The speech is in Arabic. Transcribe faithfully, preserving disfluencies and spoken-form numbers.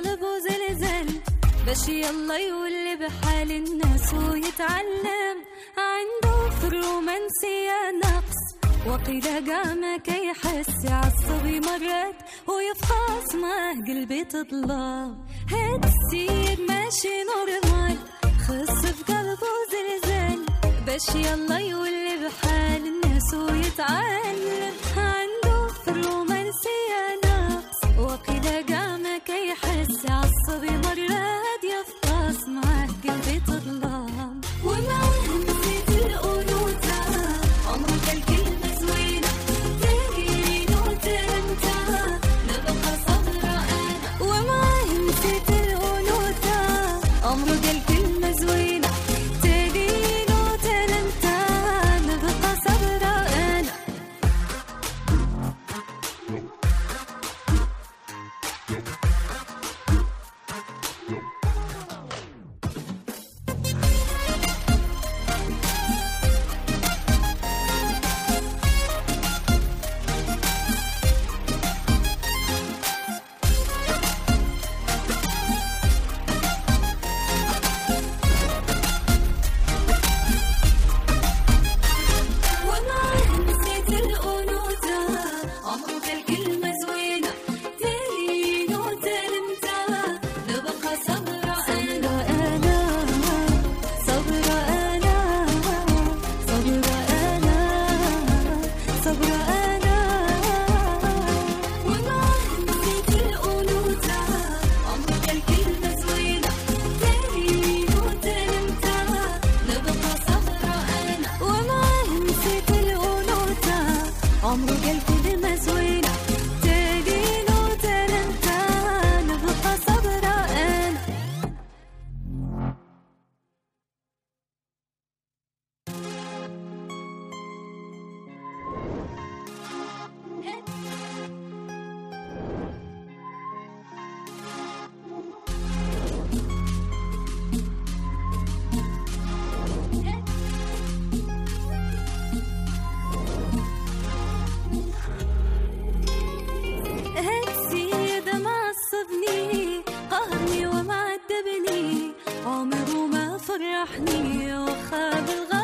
قلب وزلزل، باش يلا يولي بحال الناس ويتعلم. عنده في الرومانسية نقص، وقيل قا ما كيحس، يعصب يمرات ويفقص معاه قلبي تطلب. هاد السيد ماشي نورمال، خص في قلبه زلزال، باش يلا يولي بحال الناس ويتعلم. عنده في الرومانسية نقص، وقيل قا ما كيحس، يعصب يمرات يفقص معاه قلبي تطلب. ومعاه نسيت الأنوثة، عمرك الكلمة زوينة تهين وتنتهى، نبقى صبرة أنا. ومعاه نسيت الأنوثة، عمرك الكلمة زوينة تهين وتنتهى، نبقى صبرة أنا. ومعاه نسيت الأنوثة، عمرك الكلمة زوينة تهين وتنتهى، نبقى صبرة أنا. صبرة أنا، صبرة أنا، صبرة أنا. ومعاه نسيت الأنوثة، عمرك الكلمة زوينة تهين وتنتهى، نبقى صبرة أنا. ومعاه نسيت الأنوثة، عمرك الكلمة زوينة تهين وتنتهى، نبقى صبرة أنا. هالسيد معصبني، قهرني ومعذبني، عمره ما فرحني وخاب الغ